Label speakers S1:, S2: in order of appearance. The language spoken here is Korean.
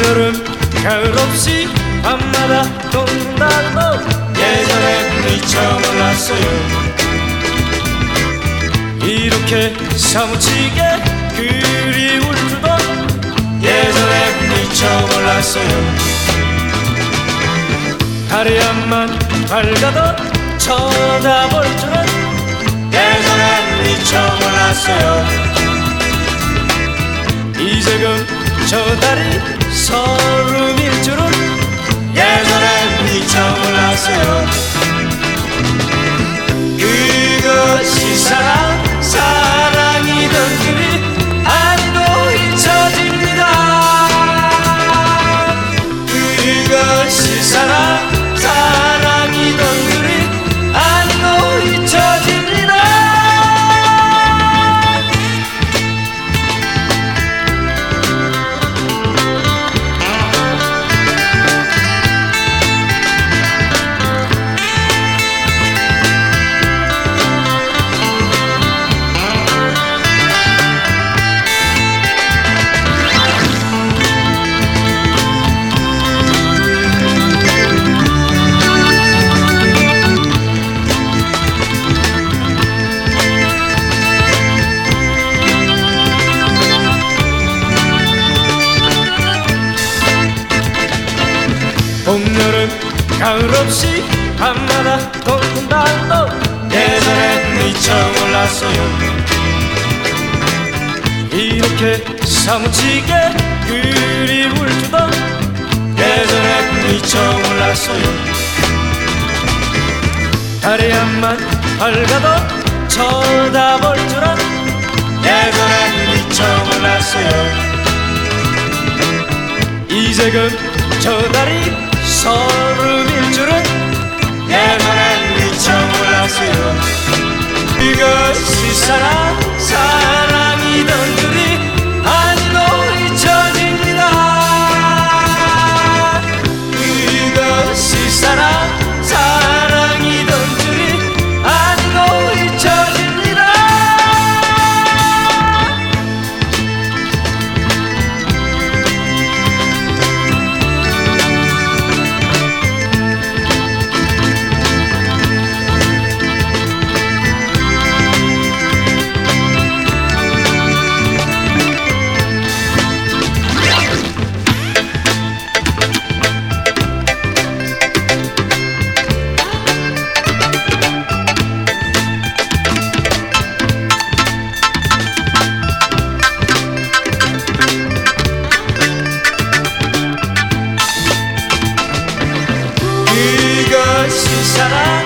S1: 봄여름 가을 없이 밤마다 돈다고 예전엔 미처 몰랐어요. 이렇게 사무치게 그리울 줄도 예전엔 미처 몰랐어요. 달이 한만 밝아도 쳐다볼 줄은 예전엔 미처 몰랐어요. 이제금 저 달이 서름일 줄은 예전엔 미처 몰랐어요. 그것이 사랑이던 길이 아니고 잊혀집니다. 그것이 사랑이던 길이 아니고 잊혀집니다. 봄, 여름, 가을 없이 밤마다 돈다고 예전엔 미처 몰랐어요. 이렇게 사무치게 그리울 줄도 예전엔 미처 몰랐어요. 달이 한만 밝아도 쳐다볼 줄은 예전엔 미처 몰랐어요. 이제금 저 달이 서름일 줄은 예전엔 미처 몰랐어요. 그것이 사랑이던 줄이 아니고 잊혀집니다. 그것이 사랑이던 줄이 아니고 잊혀집니다. 그것이 사랑